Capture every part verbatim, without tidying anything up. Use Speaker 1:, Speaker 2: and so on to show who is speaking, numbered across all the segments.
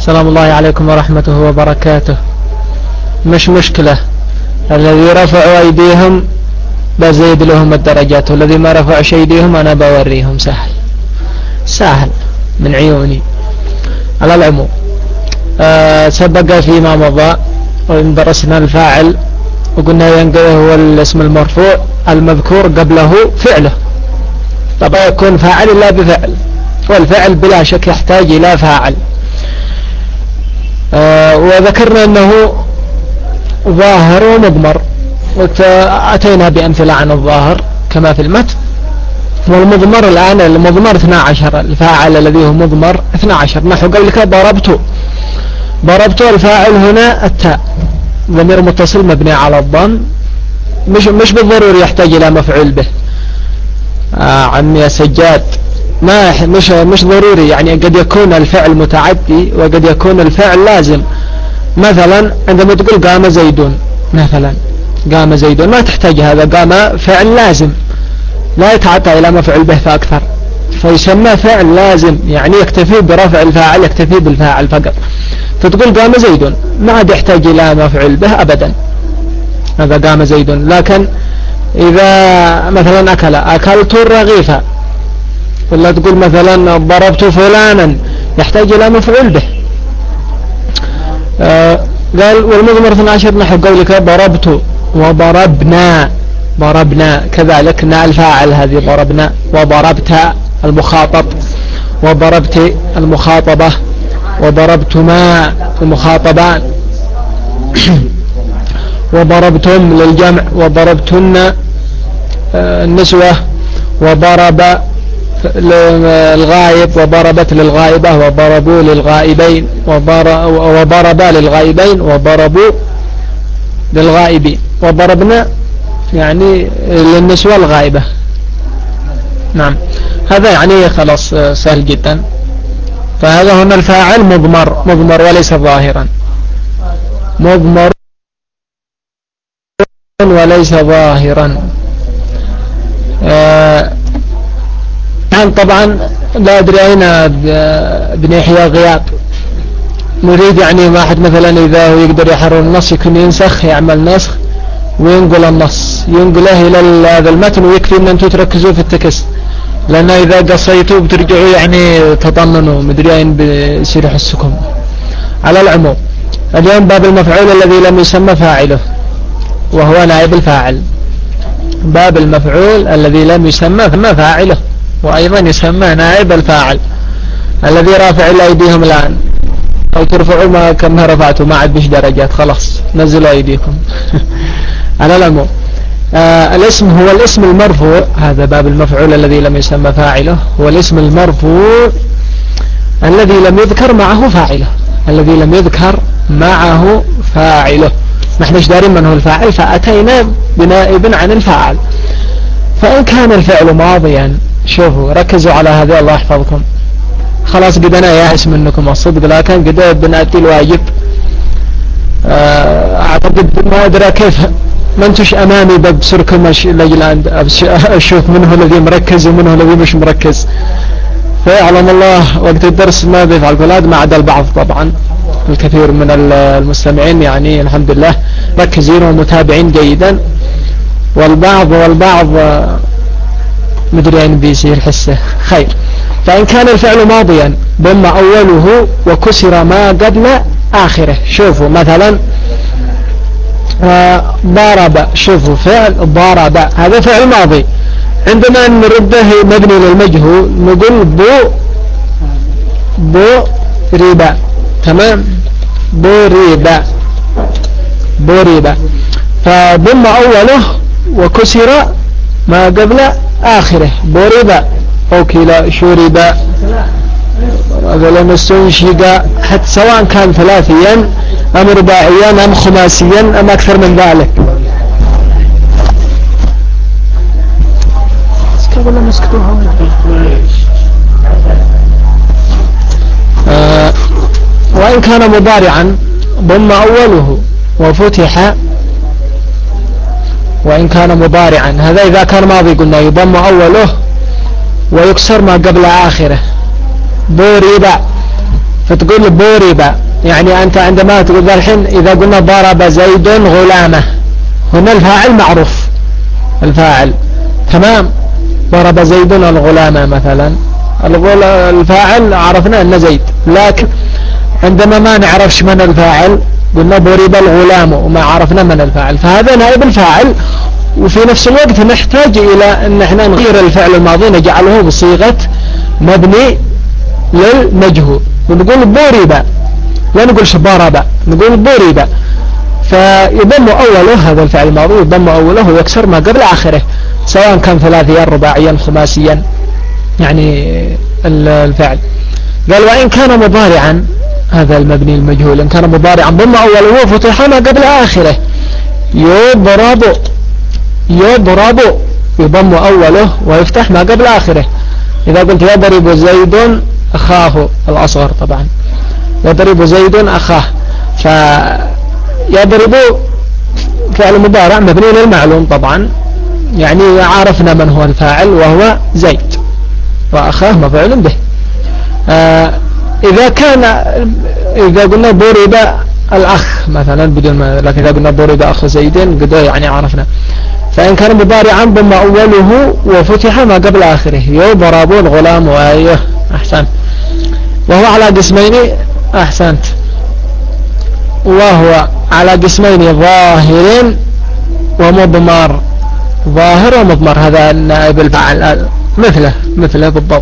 Speaker 1: سلام الله عليكم ورحمته وبركاته. مش مشكلة، الذي رفعوا أيديهم بزيد لهم الدرجات، والذي ما رفعوا أيديهم أنا بوريهم. سهل سهل من عيوني. على العموم أه سبق فيما مضى درسنا الفاعل وقلنا ينقله هو الاسم المرفوع المذكور قبله فعله. طبعا يكون فاعل إلا بفعل، والفعل بلا شك يحتاج إلى فاعل. أه وذكرنا أنه ظاهر ومضمر، وأتينا بأمثلة عن الظاهر كما في المتن. والمضمر الآن المضمر اثنا عشر، الفاعل الذي هو مضمر اثنا عشر. نحو قولك ضربت، ضربت الفاعل هنا التاء، ضمير متصل مبني على الضم، مش مش بالضروري يحتاج إلى مفعول به. آه عمي يا سجاد، ما مش مش ضروري، يعني قد يكون الفعل متعدي وقد يكون الفعل لازم. مثلا عندما تقول قام زيدون، مثلا قام زيدون ما تحتاج هذا، قام فعل لازم لا يتعطى إلى مفعول به فأكثر، فيسمى فعل لازم، يعني يكتفي برفع الفاعل، يكتفي بالفاعل فقط. فتقول قام زيدون ما عاد يحتاج إلى مفعول به أبدا، هذا قام زيدون. لكن إذا مثلا أكل، أكلت الرغيف، ولا تقول مثلا ضربت فلانا، يحتاج إلى مفعول به. آه قال والمضمر اثنا عشر نحو قولك ضربت وضربنا، ضربنا كذلك نا الفاعل هذه ضربنا، وضربت المخاطب، وضربت المخاطبة، وضربتما المخاطبان، وضربتم للجمع، وضربتن النسوة، وضرب للغائب، وضربت للغائبة، وضربوا للغائبين، وضربا للغائبين، وضربوا للغائبين، وضربنا يعني للنسوة الغائبة. نعم، هذا يعني خلاص سهل جدا. فهذا هنا الفاعل مضمر، مضمر وليس ظاهرا، مضمر وليس ظاهرا. آه طبعا لا أدري أين ابن يحيى غياب، نريد يعني واحد مثلا إذا هو يقدر يحرر النص يكون ينسخ، يعمل نسخ وينقل النص، ينقله إلى هذا المتن، ويكفي أن أنتم تركزوا في التكست، لأن إذا قصيتوا بترجعوا يعني تطننوا مدري أين بيصير يحسكم. على العموم اليوم باب المفعول الذي لم يسمى فاعله وهو نائب الفاعل. باب المفعول الذي لم يسمى فاعله وأيضا يسمى نائب الفاعل، الذي رافع أيديهم الآن، أو ترفعوا ما كم رفعتوا ما عاد بش درجات، خلاص نزلوا أيديكم. على العموم آه الاسم هو الاسم المرفوع، هذا باب المفعول الذي لم يسمى فاعله، هو الاسم المرفوع الذي لم يذكر معه فاعله، الذي لم يذكر معه فاعله. نحن دارين من هو الفاعل، فأتينا بنائب عن الفاعل. فإن كان الفعل ماضيا، شوفوا ركزوا على هذا الله يحفظكم، خلاص قد أنا يائس منكم الصدق، لكن قد بنأتي الواجب. أعتقد ما أدرى كيف ما انتوش أمامي ببصركم لجل أشوف منه الذي مركز ومنه الذي مش مركز، فيعلم الله وقت الدرس ما بيفعل الولاد، ما عدا البعض طبعا، الكثير من المستمعين يعني الحمد لله مركزين ومتابعين جيدا، والبعض والبعض مدري أين بيصير حسه خير. فإن كان الفعل ماضيا ضم أوله وكسر ما قبل آخره، شوفوا مثلا ضرب، شوفوا فعل ضرب هذا فعل ماضي، عندما نرده مبني للمجهول نقول بو بو ريبا، تمام، بو ريبا بو ريبا، فضم أوله وكسر ما قبل آخره، بو ريبا أوكيلا شوربا استنشق، حتى سواء كان ثلاثيا أم رباعيا أم خماسيا أم أكثر من ذلك. آه وإن كان مضارعا ضم أوله وفتح، وإن كان مضارعا هذا إذا كان ماضي قلنا يضم أوله ويكسر ما قبل آخره، ضرب فتقول ضرب، يعني أنت عندما تقول الحين إذا قلنا ضرب زيد غلامه، هنا الفاعل معروف، الفاعل تمام، ضرب زيد الغلام مثلا، الفاعل عرفنا أن زيد، لكن عندما ما نعرفش من الفاعل قلنا ضرب الغلام وما عرفنا من الفاعل، فهذا نائب الفاعل. وفي نفس الوقت نحتاج إلى أن احنا نغير الفعل الماضي نجعله بصيغة مبني للمجهول، ونقول ضرب، لا نقولش ضرب، نقول ضرب، فيضم أوله، هذا الفعل الماضي يضم أوله ويكسر ما قبل آخره، سواء كان ثلاثيا رباعيا خماسيا يعني الفعل. قال وإن كان مضارعا، هذا المبني المجهول إن كان مضارعا ضم أوله وفتح ما قبل آخره، يضرب، يضرب يضم أوله ويفتح ما قبل آخره. إذا قلت يضرب زيد أخاه الأصغر، طبعا يضرب زيد أخاه، فيضرب فعل مضارع مبني للمعلوم طبعا، يعني عرفنا من هو الفاعل وهو زيد، وأخاه مفعول به. آه إذا كان إذا قلنا ضرب الأخ مثلا بدون ما، لكن إذا قلنا ضرب أخ زيد قد يعني عرفنا. فإن كان مضارعا ضم أوله وفتح ما قبل آخره، يضرب الغلام، وأيه أحسن، وهو على قسمين، أحسنت، وهو على قسمين ظاهر ومضمر، ظاهر ومضمر، هذا نائب الفاعل مثله مثله بالضبط،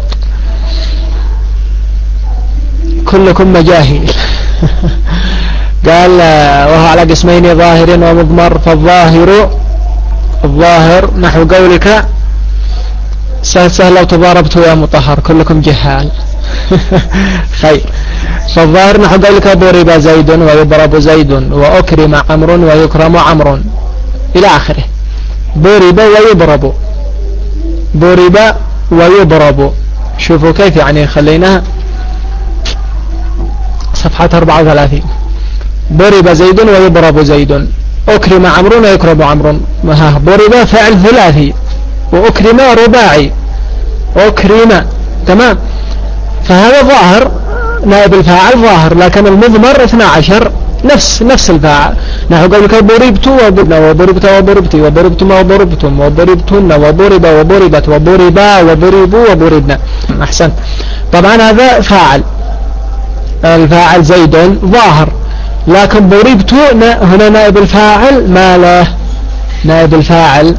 Speaker 1: كلكم مجاهيل. قال وهو على قسمين ظاهر ومضمر، فالظاهر، الظاهر نحو قولك سهل سهل لو تضاربت يا مطهر، كلكم جهال. خير. فالظاهر نحو قولك ضرب زيد ويضرب زيد وأكرم عمرو ويكرم عمرو إلى آخره. ضرب ويضرب، ضرب ويضرب، شوفوا كيف يعني، خلينا صفحة أربعة وثلاثين. ضرب زيد ويضرب زيد، أكرم عمرو ويكرم عمرو، ضرب فعل ثلاثي وأكرم رباعي، أكرم تمام، فهذا ظاهر نائب الفاعل ظاهر، لكن المضمر اثنا عشر نفس نفس الفاعل، نحو قولك ضربت وضربنا وضربت وضربتي وضربتما وضربتم وضربتن وضرب وضربت وضربا وضربوا وضربنا. أحسن. طبعا هذا فاعل، الفاعل زيد ظاهر، لكن ضربت هنا نائب الفاعل ما له، نائب الفاعل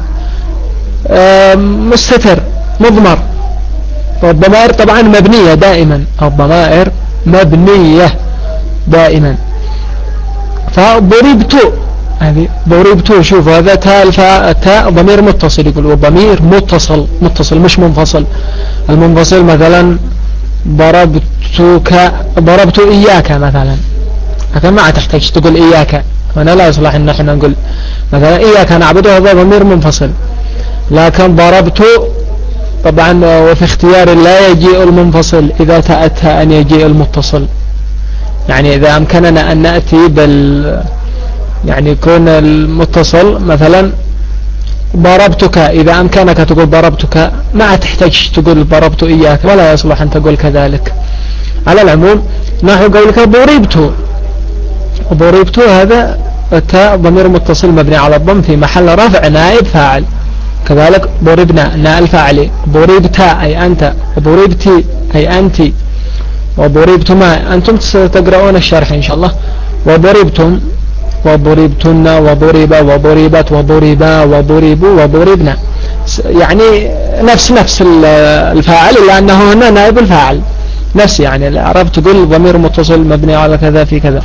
Speaker 1: مستتر مضمر، والضمائر طبعا مبنية دائما، الضمائر مبنية دائما. فضربت هذه ضربت، شوف هذا تاء الفاء، تاء ضمير متصل، يقول والضمير متصل، متصل مش منفصل. المنفصل مثلا ضربتك، ضربت إياك مثلا، لكن ما تحتاج تقول إياك، هنا لا يصلح ان احنا نقول مثلا إياك نعبد، هذا ضمير منفصل. لكن ضربت طبعا، وفي اختيار لا يجيء المنفصل إذا تأتى أن يجيء المتصل، يعني إذا أمكننا أن نأتي بال يعني يكون المتصل مثلا ضربتك، إذا أمكنك تقول ضربتك، ما تحتاج تقول ضربت إياك، ولا يصلح أن تقول كذلك. على العموم نحو قولك ضربت، ضربت هذا التاء ضمير متصل مبني على الضم في محل رفع نائب فاعل. كذلك ضربنا نائب الفاعل، ضربت أي أنت، وضربتي أي أنت، وضربتما أنتم ستقرؤون الشرح إن شاء الله، وضربتم وضربتن وضرب وضربت وضربا وضربوا وضربنا، يعني نفس نفس الفاعل، إلا أنه هنا نائب الفاعل نفس، يعني عرفت تقول ضمير متصل مبني على كذا في كذا.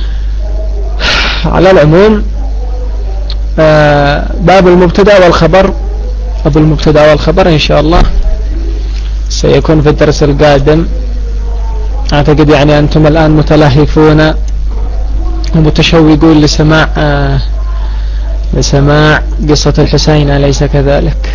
Speaker 1: على العموم باب المبتدا والخبر، باب المبتدا والخبر إن شاء الله سيكون في الدرس القادم. أعتقد يعني أنتم الآن متلهفون ومتشوقون لسماع لسماع قصة الحسين، أليس كذلك؟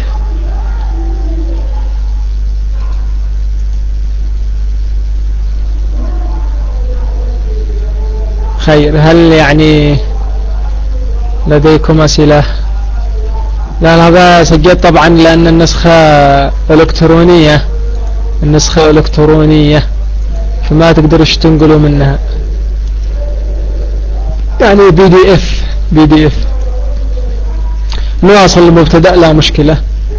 Speaker 1: خير. هل يعني لديكم أسئلة؟ لا هذا سجلت طبعا لأن النسخة إلكترونية، النسخة إلكترونية، فما تقدرش تنقلوا منها، يعني بي دي اف بي دي اف. نواصل المبتدأ لا مشكلة،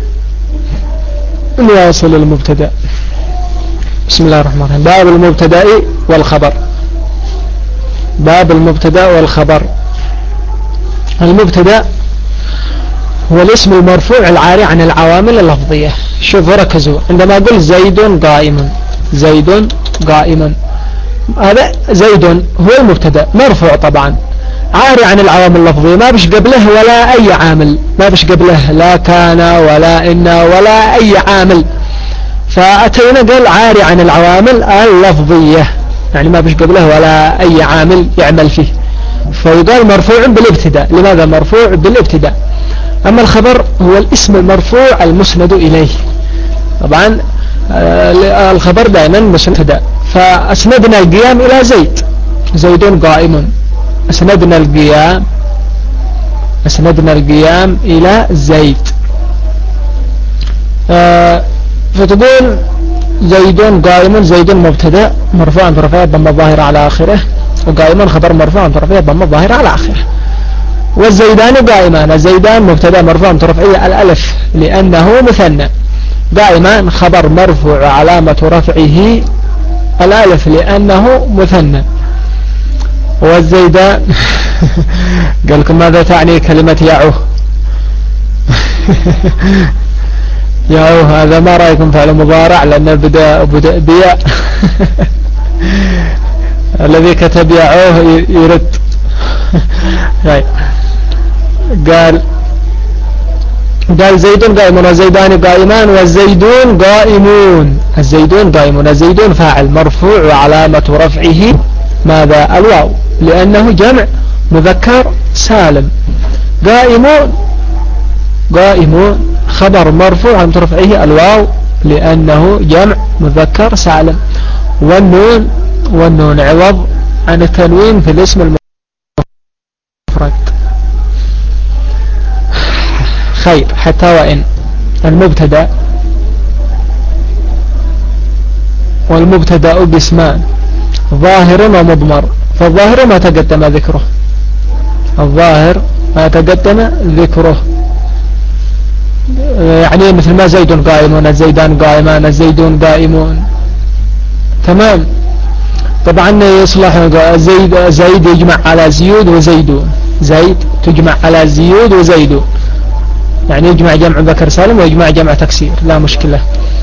Speaker 1: نواصل المبتدأ. بسم الله الرحمن الرحيم. باب المبتدأ والخبر. باب المبتدأ والخبر. المبتدأ هو الاسم المرفوع العاري عن العوامل اللفظية. شوفوا ركزوا، عندما أقول زيد قائم، زيد قائم، هذا زيد هو المبتدأ مرفوع طبعا عاري عن العوامل اللفظية، ما بش قبله ولا أي عامل، ما بش قبله لا كان ولا إن ولا أي عامل، فأتينا قال عاري عن العوامل اللفظية، يعني ما بش قبله ولا أي عامل يعمل فيه، فيقال مرفوع بالابتداء. لماذا مرفوع بالابتداء؟ أما الخبر هو الاسم المرفوع المسند إليه. طبعا الخبر دائما مسند، فأسندنا القيام إلى زيد، زيد قائم، أسندنا القيام أسندنا القيام إلى زيد. آه فتقول زيد قائم، زيد مبتدأ مرفوع برفعه ضم الظاهر على آخره، وقائم خبر مرفوع برفعه ضم الظاهر على آخره. والزيدان قائمان، الزيدان مبتدأ مرفوع برفعه الألف لأنه مثنى، قائمان خبر مرفوع علامة رفعه الألف لأنه مثنى. والزيدان قال لكم ماذا تعني كلمة يعوه؟ يعوه هذا ما رأيكم فعل مضارع لأنه بدأ بدأ بياء. الذي كتب يعوه يرد. قال قال زيد قائم وزيدان قائمان والزيدون قائمون، الزيدون قائمون، الزيدون فاعل مرفوع وعلامة رفعه ماذا؟ الواو لأنه جمع مذكر سالم. قائمون قائمون خبر مرفوع عن رفعه الواو لأنه جمع مذكر سالم. والنون والنون عوض عن التنوين في الاسم المفرد. خير. حتى وإن المبتدأ والمبتدأ باسمان ظاهر ومضمر، فالظاهر ما تقدم ذكره، الظاهر ما تقدم ذكره، يعني مثل ما زيد قائمون، الزيدان قائمان، الزيدون قائمون، تمام. طبعا يصلح زيد زيد يجمع على زيود وزيدون، زيد تجمع على زيود وزيدون، يعني يجمع جمع ذكر سالم ويجمع جمع تكسير لا مشكلة،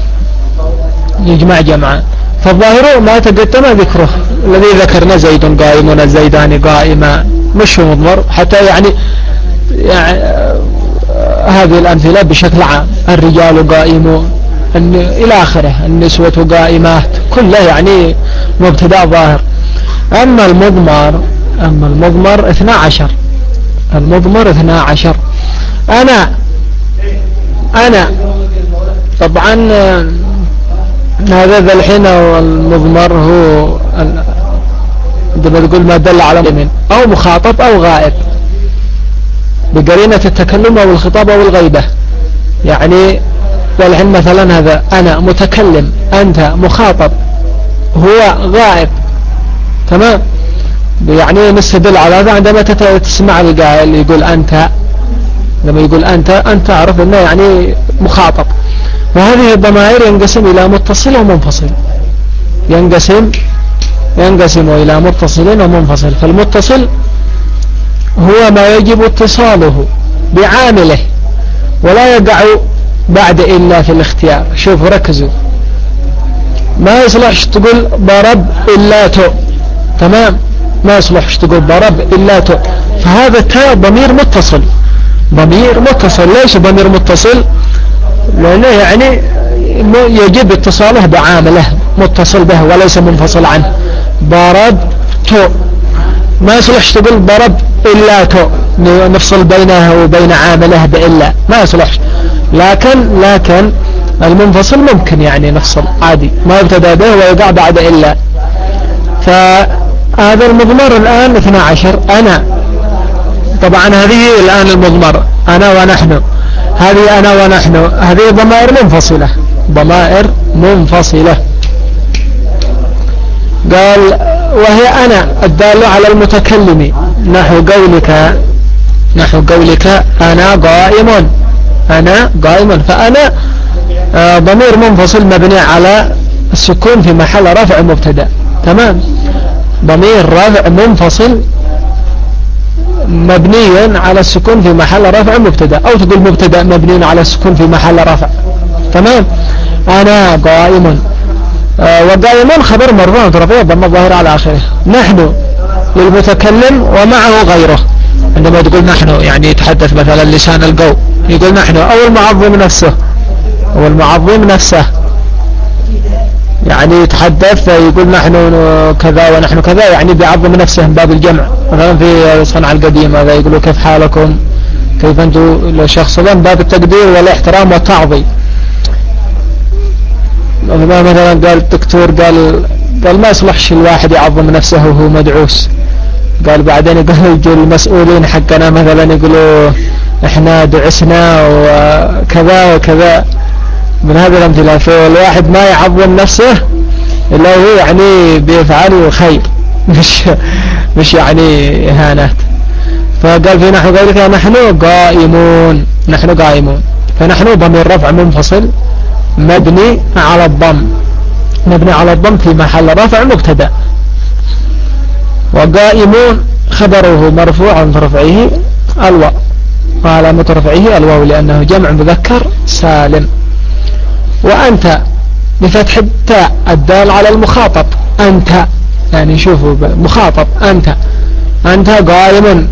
Speaker 1: يجمع جمعا. فالظاهر ما تقدم ذكره الذي ذكرنا زيد قائمون الزيدان قائما، مش مضمر حتى يعني, يعني هذه الأمثلة بشكل عام، الرجال قائمون إلى آخره، النسوة قائمات، كله يعني مبتدأ ظاهر. أما المضمر أما المضمر اثنا عشر، المضمر اثنا عشر. أنا أنا طبعا هذا ذا الحين المضمر هو عندما تقول ما دل على من أو مخاطب أو غائب بقرينة التكلم أو الخطاب أو الغيبة، يعني والحين مثلا هذا أنا متكلم، أنت مخاطب، هو غائب، تمام. يعني نستدل على هذا عندما تسمع القائل يقول أنت، لما يقول أنت أنت تعرف أنه يعني مخاطب. وهذه الضمائر ينقسم إلى متصل ومنفصل، ينقسم ينقسم إلى متصل ومنفصل. فالمتصل هو ما يجب اتصاله بعامله ولا يقع بعد إلا في الاختيار. شوفوا ركزوا، ما يصلحش تقول ضرب إلا تو، تمام، ما يصلحش تقول ضرب إلا تو، فهذا التاء ضمير متصل، ضمير متصل. ليش ضمير متصل؟ لأنه يعني يجب اتصاله بعامله، متصل به وليس منفصل عنه. ضرب تو، ما يصلحش تقول ضرب إلا تو نفصل بينه وبين عامله بإلا، ما يصلحش. لكن لكن المنفصل ممكن يعني نفصل عادي، ما يبتدأ به ويقع بعد إلا. فهذا المضمر الآن اثنا عشر. أنا طبعا هذه الآن المضمر أنا ونحن، هذه أنا ونحن، هذه ضمائر منفصلة، ضمائر منفصلة. قال وهي أنا الدالة على المتكلم نحو قولك نحو قولك أنا قائم أنا قائم فأنا آه ضمير منفصل مبني على السكون في محل رفع مبتدا. تمام. ضمير رفع منفصل مبني على السكون في محل رفع مبتدا، أو تقول مبتدا مبني على السكون في محل رفع. تمام. أنا قائم آه وقائم خبر مرفوع رفيع ضم الظاهر على آخره. نحن للمتكلم ومعه غيره. عندما تقول نحن يعني يتحدث مثلا لسان القوم يقول نحن، أو المعظم نفسه أو المعظم نفسه يعني يتحدث يقول نحن كذا ونحن كذا، يعني بيعظم نفسه من باب الجمع. مثلا في صنع القديم هذا يقولوا كيف حالكم، كيف أنتم لشخص من باب التقدير والاحترام والتعظيم. مثلا قال الدكتور قال قال ما يصلحش الواحد يعظم نفسه وهو مدعوس. قال بعدين يقولوا يجوا المسؤولين حقنا مثلا يقولوا احنا دعسنا وكذا وكذا من هذا الامثله. فالواحد ما يعظم نفسه الا هو يعني بيفعل خير مش مش يعني اهانات. فقال في نحو ذلك نحن قائمون نحن قائمون فنحن ضمير رفع منفصل مبني على الضم مبني على الضم في محل رفع مبتدا. وقائمون خبره مرفوع عن رفعه الواو وعلامة رفعه الواو لأنه جمع مذكر سالم. وأنت بفتح التاء الدال على المخاطب أنت يعني شوفوا مخاطب أنت أنت قائم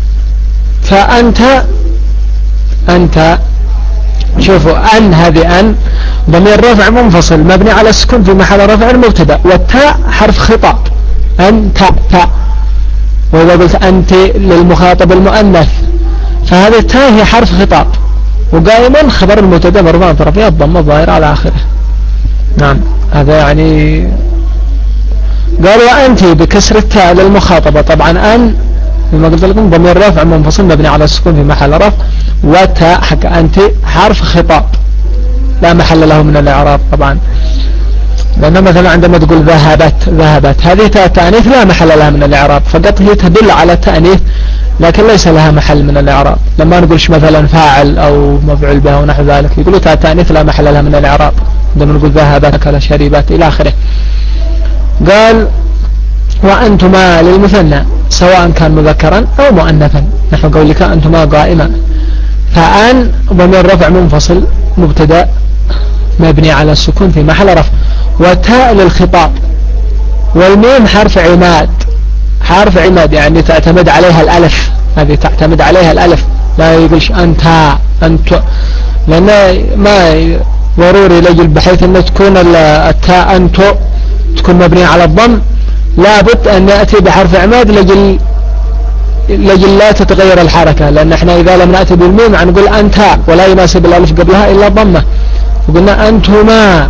Speaker 1: فأنت أنت شوفوا أن هذه أن ضمير رفع منفصل مبني على السكون في محل رفع المبتدا، والتاء حرف خطاب أنت تاء. وإذا قلت أنت للمخاطب المؤنث فهذه التاء هي حرف خطاب. وقائما خبر المبتدا مرفوع برفعه الضمه الظاهره على آخره. نعم هذا يعني. قال وأنت بكسر التاء للمخاطبة طبعا أن لما قلت لكم ضمير رفع منفصل مبني على السكون في محل رفع، وتاء حق أنت حرف خطاب لا محل له من الإعراب طبعا. لأن مثلا عندما تقول ذهبت ذهبت هذه تاء تأنيث لا محل لها من الإعراب، فقط هي تدل على التأنيث لكن ليس لها محل من الإعراب. لما نقولش مثلا فاعل أو مفعول به ونحو ذلك يقولوا تاء تأنيث لا محل لها من الإعراب. عندما نقول ذهبت أكل شربت إلى آخره. قال وأنتما للمثنى سواء كان مذكرا أو مؤنثا نحو قولك أنتما قائما. فأن ضمير رفع منفصل مبتدا مبني على السكون في محل رفع، وتاء للخطاب، والميم حرف عماد حرف عماد يعني تعتمد عليها الألف. هذه تعتمد عليها الألف لا يقولش أنت أنت، لأن ما ضروري لجل بحيث أن تكون التاء أنت تكون مبنية على الضم لابد أن يأتي بحرف عماد لجل لجل لا تتغير الحركة. لأن احنا إذا لم نأتي بالميم نقول أنت ولا يناسب الألف قبلها إلا ضمة. وقلنا أنتما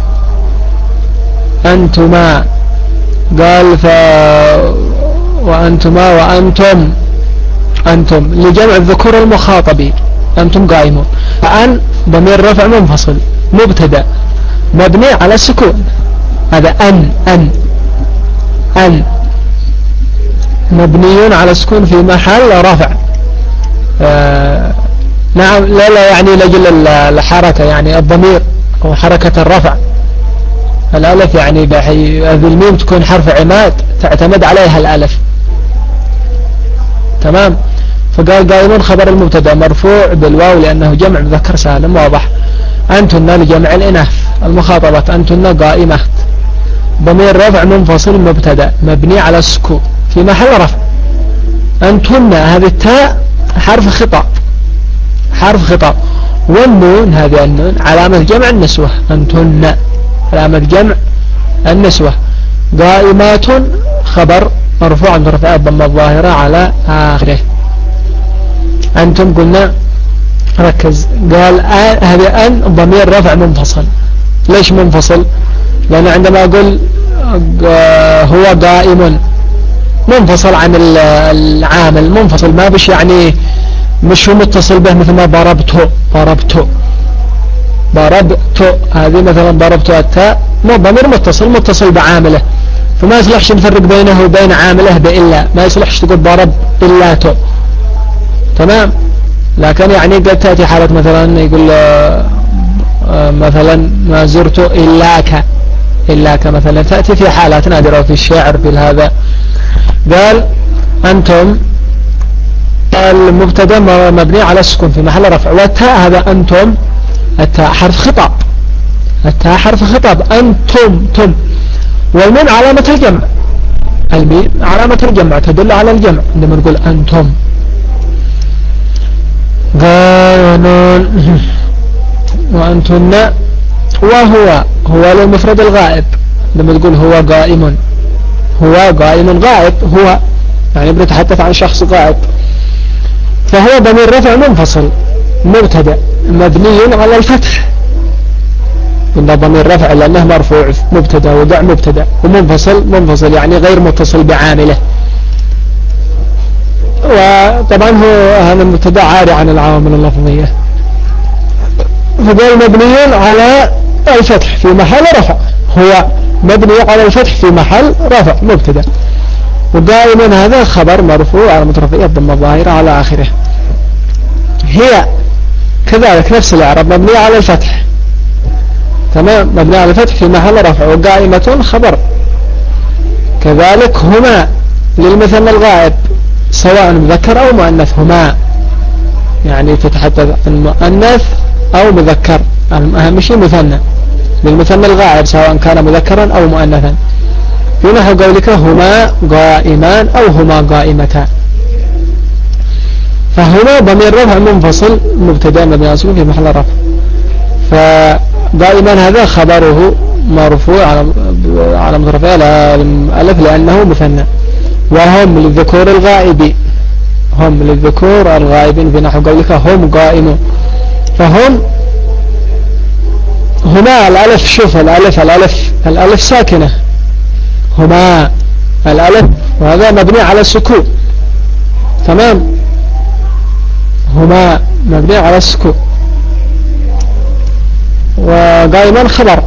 Speaker 1: أنتما قال ف وأنتما وأنتم أنتم لجمع الذكور المخاطبين أنتم قائمون. فأن ضمير رفع منفصل مبتدا مبني على السكون هذا أن أن أن مبني على السكون في محل رفع. آه نعم لا لا يعني لجل الحركة يعني الضمير أو حركة الرفع الألف يعني بحي هذه الميم تكون حرف عماد تعتمد عليها الألف. تمام. فقال قائمون خبر المبتدا مرفوع بالواو لأنه جمع مذكر سالم واضح. أنتن لجمع الإناث المخاطبة أنتن قائمات ضمير رفع منفصل مبتدا مبني على السكون في محل رفع. أنتن هذه التاء حرف خطاب حرف خطاب، والنون هذه النون علامة جمع النسوة أنتن علامة جمع النسوة. قائمات خبر مرفوع برفع الضمة الظاهرة على آخره. أنتم قلنا ركز قال آه هذه أن ضمير رفع منفصل. ليش منفصل؟ لأن عندما أقول آه هو قائم منفصل عن العامل منفصل ما بش يعني مش هو متصل به مثل ما ضربته ضربته ضربته هذه مثلا ضربته التاء مو ضمير متصل متصل بعامله فما يصلحش نفرق بينه وبين عامله بإلا، ما يصلحش تقول ضرب إلا تو، تمام. لكن يعني قد تأتي حالة مثلا يقول مثلا ما زرت إلاك، إلاك مثلا تأتي في حالات نادرة في الشعر في هذا. قال أنتم المبتدا مبني على السكون في محل رفع، والتاء هذا أنتم التاء حرف خطاب، التاء حرف خطاب أنتم تم، والميم علامة الجمع، الميم علامة الجمع تدل على الجمع عندما نقول أنتم. قانون وأنتن، وهو هو للمفرد الغائب لما تقول هو قائم، هو قائم غائب، هو يعني بنتحدث عن شخص غائب، فهو ضمير رفع منفصل مبتدا مبني على الفتح، قلنا ضمير رفع لأنه مرفوع مبتدا وضع مبتدا، ومنفصل منفصل يعني غير متصل بعامله، وطبعا هو هذا المبتدا عاري عن العوامل اللفظية، فقال مبني على الفتح في محل رفع، هو مبني على الفتح في محل رفع مبتدا، ودائما هذا خبر مرفوع على مترفعه الضمه الظاهره على آخره. هي كذلك نفس الإعراب مبني على الفتح، تمام، مبني على الفتح في محل رفع، وقائمة خبر. كذلك هما للمثنى الغائب سواء مذكر أو مؤنث، هما يعني تتحدث عن مؤنث أو مذكر، أهم شيء مثنى للمثنى الغائب سواء كان مذكرا أو مؤنثا، في نحو قولك هما قائمان أو هما قائمتان، فهما ضمير رفع منفصل مبتدا مبني على السكون في محل رفع، فقائما هذا خبره مرفوع على على مترفعه الألف لأنه مثنى. وهم للذكور الغائب، هم للذكور الغائبين في نحو قولك هم قائمون، فهم هما الألف، شوف الألف الألف الألف ساكنة، هما الألف وهذا مبني على السكون، تمام، هما مبني على السكون، وقائما خبر،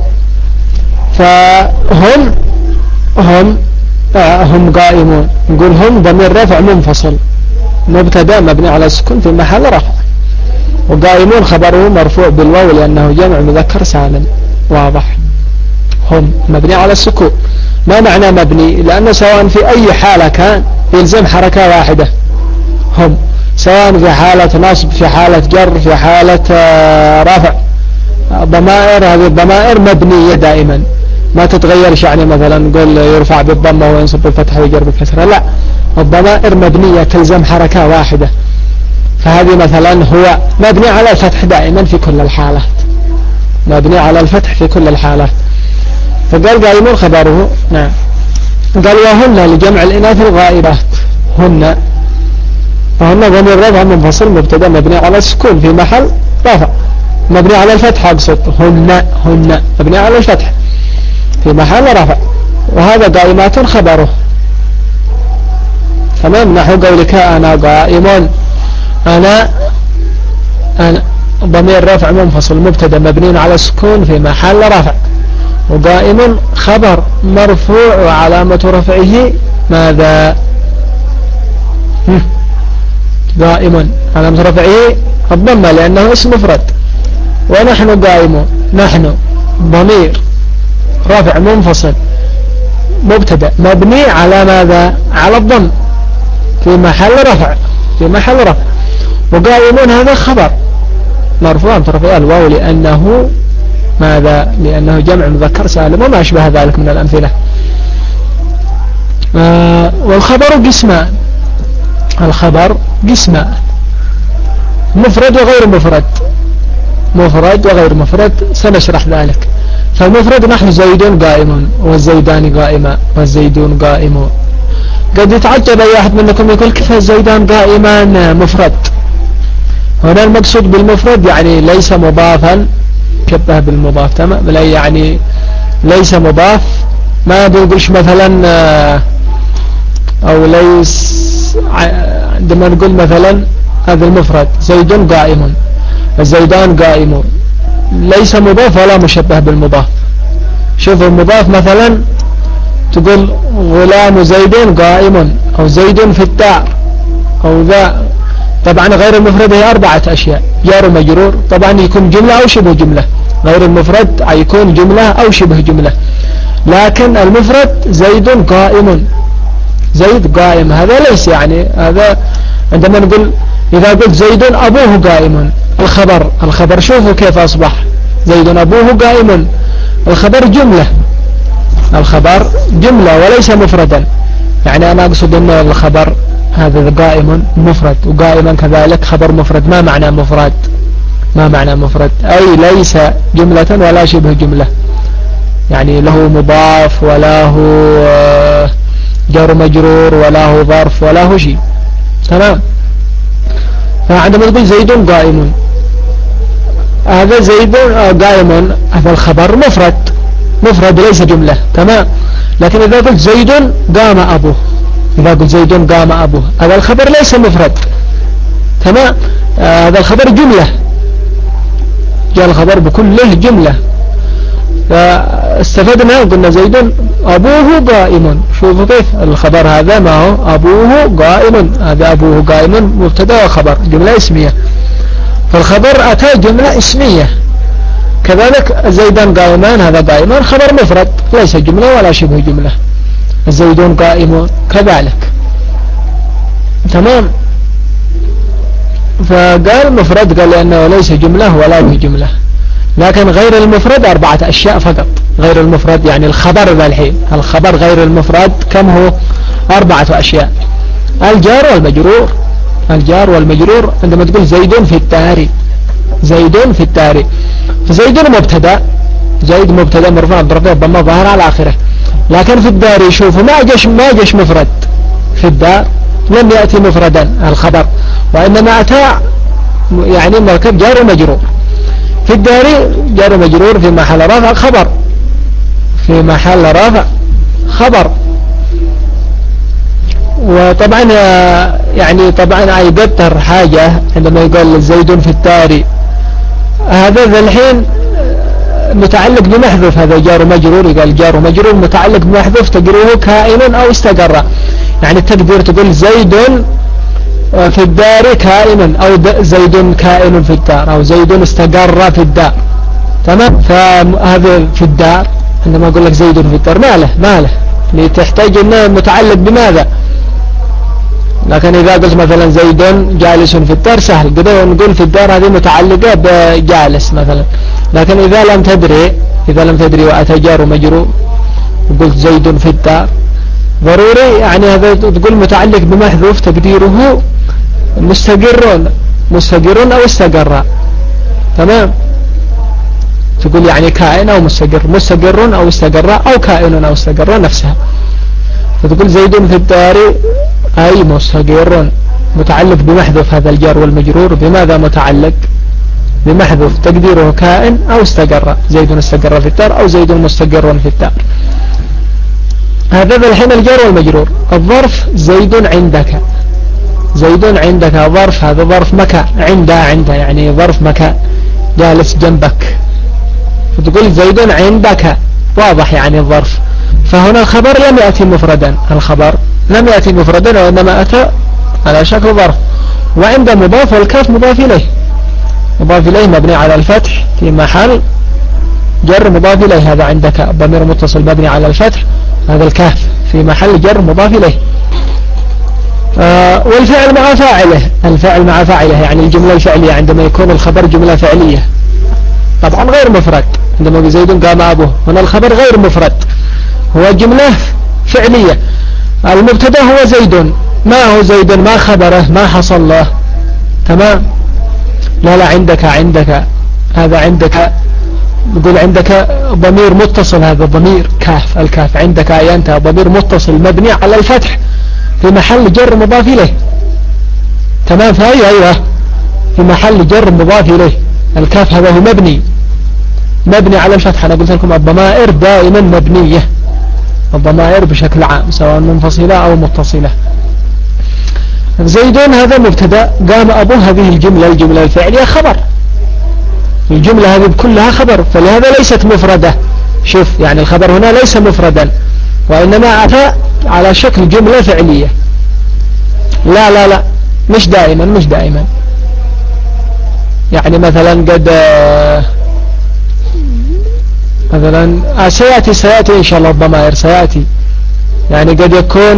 Speaker 1: فهم هم هم قائمون، نقول هم ضمير رفع منفصل مبتدا مبني على السكون في محل رفع، وقائمون خبره مرفوع بالواو لأنه جمع مذكر سالم، واضح. هم مبني على السكون، ما معنى مبني؟ لأنه سواء في أي حالة كان يلزم حركة واحدة، هم سواء في حالة نصب في حالة جر في حالة رفع، ضمائر هذه الضمائر مبنية دائما ما تتغيرش، يعني مثلا نقول يرفع بالضمة وينصب بالفتح ويجر بالكسرة، لا، الضمائر مبنية تلزم حركة واحدة، فهذه مثلا هو مبني على الفتح دائما في كل الحالات، مبني على الفتح في كل الحالات. فقال قائمون خبره، نعم. قال وهن لجمع الإناث الغائبات، هن وهن ضمير رفع منفصل مبتدا مبني على السكون في محل رفع، مبني على الفتح أقصد، هن هن مبني على الفتح في محل رفع، وهذا قائمات خبره، تمام، نحو قولك أنا قائم، أنا أنا ضمير رفع منفصل مبتدا مبني على السكون في محل رفع، وقائم خبر مرفوع وعلامة رفعه ماذا؟ قائم علامة رفعه الضمة لأنه اسم مفرد، ونحن قائمون، نحن ضمير رفع منفصل مبتدا مبني على ماذا؟ على الضم في محل رفع، في محل رفع، وقائمون هذا خبر مرفوع بترفيع الواو لأنه ماذا؟ لأنه جمع مذكر سالم وما أشبه ذلك من الأمثلة. آه والخبر قسمان، الخبر قسمان، مفرد وغير مفرد، مفرد وغير مفرد سنشرح ذلك. فالمفرد نحن زيد قائم والزيدان قائما والزيدون قائمون. قد يتعجب أي أحد منكم يقول كيف الزيدان قائمان مفرد؟ هنا المقصود بالمفرد يعني ليس مضافا شبه بالمضاف، تمام، يعني ليس مضاف، ما بنقولش مثلا أو ليس، عندما نقول مثلا هذا المفرد زيد قائم الزيدان قائمون، ليس مضاف ولا مشبه بالمضاف. شوف المضاف مثلا تقول غلام زيد قائم أو زيد في الدار أو ذا. طبعا غير المفرد هي أربعة أشياء: جار ومجرور، طبعا يكون جملة أو شبه جملة. غير المفرد يكون جملة أو شبه جملة. لكن المفرد زيد قائم، زيد قائم هذا ليس يعني هذا. عندما نقول إذا قلت زيد أبوه قائم، الخبر الخبر شوفوا كيف أصبح زيد أبوه قائم، الخبر جملة، الخبر جملة وليس مفردا. يعني أنا أقصد أن الخبر هذا قائم مفرد، وقائما كذلك خبر مفرد. ما معنى مفرد؟ ما معنى مفرد؟ أي ليس جملة ولا شبه جملة، يعني له مضاف ولا هو جار مجرور ولا هو ظرف ولا هو شيء. تمام. فعندما تقول زيد قائم، هذا زيد قائم هذا الخبر مفرد، مفرد ليس جملة. تمام. لكن إذا قلت زيد قام أبوه، إذا قلت زيد قام أبوه، هذا الخبر ليس مفرد. تمام. آه هذا الخبر جملة، جاء الخبر بكله جملة. فاستفدنا قلنا زيد أبوه قائم. شوفوا كيف الخبر هذا ما هو أبوه قائم، هذا أبوه قائم مبتدا وخبر جملة اسمية، فالخبر أتى جملة اسمية. كذلك زيدان قائمان، هذا قائمان خبر مفرد ليس جملة ولا شبه جملة. الزيدون قائمون كذلك. تمام. فقال مفرد قال لأنه ليس جملة ولا به جملة. لكن غير المفرد أربعة أشياء فقط. غير المفرد يعني الخبر ذا الحين، الخبر غير المفرد كم هو؟ أربعة أشياء: الجار والمجرور. الجار والمجرور عندما تقول زيد في الدار، زيد في الدار، فزيد مبتدا، زيد مبتدا مرفوع برفع الضمه ظاهر على آخره. لكن في الدار شوفوا ما جاش ما جاش مفرد، في الدار لم يأتي مفردا الخبر، وإنما أتى يعني مركب جار ومجرور. في الدار جار ومجرور في محل رفع خبر، في محل رفع خبر. وطبعا يعني طبعا يقدر حاجة عندما يقول زيد في الدار، هذا ذا الحين متعلق بمحذوف، هذا جار ومجرور، يقال جار ومجرور متعلق بمحذوف تقديره كائن أو استقر. يعني التقدير تقول زيد في الدار كائن، أو زيد كائن في الدار، أو زيد استقر في الدار. تمام. فهذا في الدار عندما أقول لك زيد في الدار ما له ما له لتحتاج أنه متعلق بماذا. لكن إذا قلت مثلا زيد جالس في الدار سهل قدر نقول في الدار هذه متعلقة بجالس مثلا. لكن إذا لم تدري إذا لم تدري وأتى جار ومجرور وقلت زيد في الدار ضروري يعني هذا تقول متعلق بمحذوف تقديره مستقر، مستقر أو استقر. تمام. تقول يعني كائن أو مستقر، مستقر أو استقر أو كائن أو استقر نفسها. فتقول زيد في الدار أي مستقر، متعلق بمحذوف هذا الجار والمجرور. بماذا متعلق؟ بمحذوف تقديره كائن أو استقر، زيد استقر في الدار أو زيد مستقر في الدار. هذا الحين الجار والمجرور. الظرف زيد عندك، زيد عندك ظرف، هذا ظرف مكان، عند عند يعني ظرف مكان جالس جنبك، فتقول زيد عندك واضح يعني الظرف. فهنا الخبر لم يأتي مفردا، الخبر لم يأتي مفردا وإنما أتى على شكل ظرف. وعند مضاف والكاف مضاف إليه، مضاف إليه مبني على الفتح في محل جر مضاف إليه. هذا عندك ضمير متصل مبني على الفتح، هذا الكاف في محل جر مضاف إليه. آه والفعل مع فاعله، الفعل مع فاعله يعني الجملة الفعلية عندما يكون الخبر جملة فعلية طبعا غير مفرد. عندما زيد قام أبوه هنا الخبر غير مفرد، هو جملة فعلية. المبتدا هو زيد، ما هو زيد ما خبره ما حصل له. تمام. لا لا عندك عندك هذا عندك نقول عندك ضمير متصل، هذا ضمير كاف، الكاف عندك أي أنت ضمير متصل مبني على الفتح في محل جر مضاف إليه. تمام. فأي أيوة في محل جر مضاف إليه. الكاف هذا هو مبني مبني على الفتح. أنا قلت لكم الضمائر دائما مبنية، الضمائر بشكل عام سواء منفصلة أو متصلة. زيدون هذا مبتدا، قام أبوه هذه الجملة الجملة الفعلية خبر، الجملة هذه كلها خبر، فلهذا ليست مفردة. شوف يعني الخبر هنا ليس مفردا، وإنما أتى على شكل جملة فعلية. لا لا لا مش دائما مش دائما. يعني مثلا قد مثلا سيأتي سيأتي إن شاء الله الضمائر سيأتي. يعني قد يكون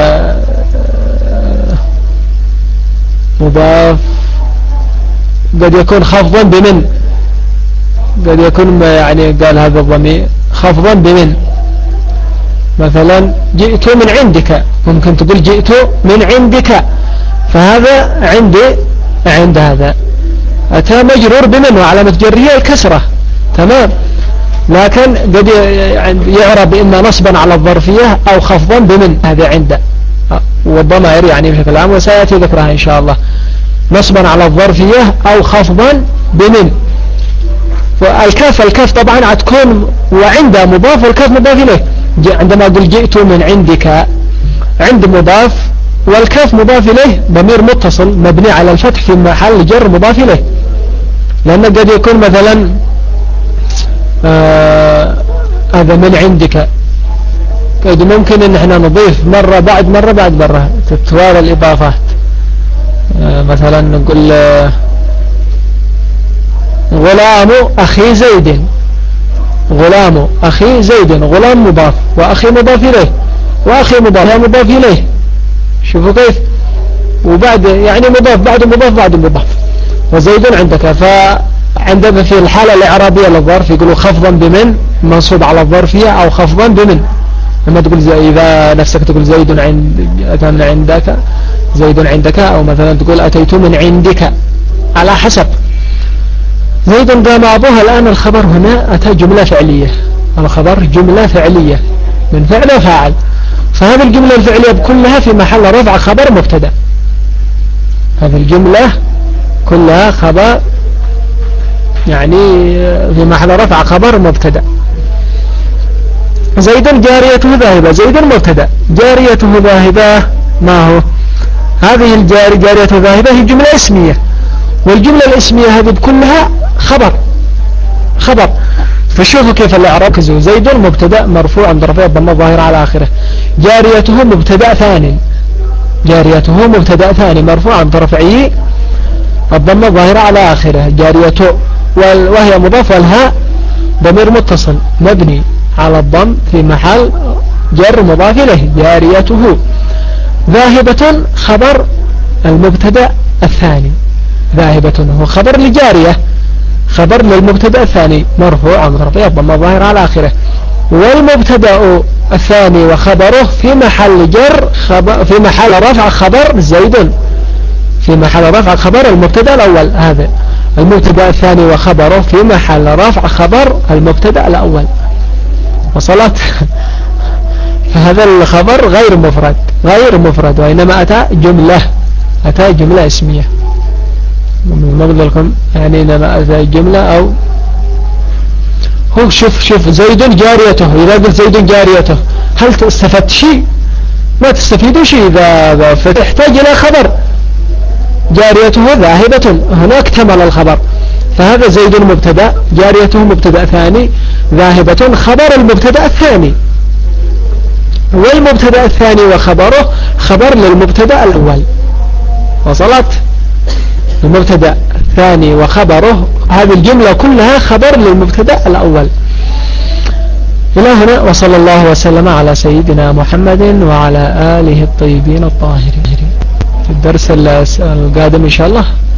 Speaker 1: مضاف، قد يكون خفضا بمن، قد يكون يعني قال هذا الضمير خفضا بمن. مثلا جئت من عندك، ممكن تقول جئت من عندك، فهذا عندي عند هذا أتى مجرور بمن وعلامة جره الكسرة، تمام. لكن قد يعرب إما نصبا على الظرفية أو خفضا بمن، هذا عنده والضمائر يعني بشكل عام، وسيأتي ذكرها إن شاء الله. نصبا على الظرفية أو خفضا بمن. والكاف الكاف طبعا هتكون وعنده مضاف والكاف مضاف إليه. عندما أقول جئت من عندك، عند مضاف والكاف مضاف إليه ضمير متصل مبني على الفتح في محل جر مضاف إليه. لأنه قد يكون مثلا آه هذا من عندك، قد ممكن ان احنا نضيف مرة بعد مرة بعد مرة تتوالى الإضافات. آه مثلا نقول آه غلام أخي زيد، غلام أخي زيد، غلام مضاف وأخي مضاف إليه، وأخي مضاف مضاف إليه، شوفوا كيف، وبعد يعني مضاف بعد مضاف بعد مضاف. وزيد عندك، فعندما في الحالة الإعرابية للظرف يقولوا خفضا بمن منصوب على الظرفية أو خفضا بمن. لما تقول زي إذا نفسك تقول زيد عند عندك، زيد عندك، أو مثلا تقول أتيت من عندك، على حسب. زيد قام أبوها. الآن الخبر هنا أتى جملة فعلية، الخبر جملة فعلية من فعل وفاعل، فهذه الجملة الفعلية كلها في محل رفع خبر مبتدا. هذه الجملة كلها خبر يعني في محل رفع خبر مبتدا. زيد جاريته ذاهبة، زيد مبتدا، جاريته ذاهبة ما هو؟ هذه الجارية جاريته ذاهبة هي جملة اسمية، والجملة الاسمية هذه كلها خبر خبر. فشوفوا كيف الإعراب. زيد مبتدا مرفوع برفع الضمة الظاهرة على آخره. جاريته مبتدا ثاني، جاريته مبتدا ثاني مرفوع برفعه الضمة الظاهرة على آخره. جاريته وهي مضاف، والهاء ضمير متصل مبني على الضم في محل جر مضاف إليه. جاريته. ذاهبة خبر المبتدا الثاني، ذاهبة هو خبر لجارية، خبر للمبتدا الثاني مرفوع برفعه الضمة الظاهرة على آخره. والمبتدا الثاني وخبره في محل جر خبر في محل رفع خبر زيد، في محل رفع خبر المبتدا الأول. هذا المبتدا الثاني وخبره في محل رفع خبر المبتدا الأول. وصلت؟ فهذا الخبر غير مفرد، غير مفرد، وإنما أتى جملة، أتى جملة اسمية. ما أقول لكم يعني إنما أتى جملة أو هو. شوف شوف زيد جاريته، إذا قلت زيد جاريته هل تستفدت شيء؟ ما تستفيد شيء. إذا فتحتاج إلى خبر. جاريته ذاهبة، هناك اكتمل الخبر. فهذا زيد مبتدا، جاريته مبتدا ثاني، ذاهبة خبر المبتدا الثاني، والمبتدا الثاني وخبره خبر للمبتدا الأول. وصلت؟ المبتدا الثاني وخبره، هذه الجملة كلها خبر للمبتدا الأول. إلى هنا، وصلى الله وسلم على سيدنا محمد وعلى آله الطيبين الطاهرين. في الدرس القادم إن شاء الله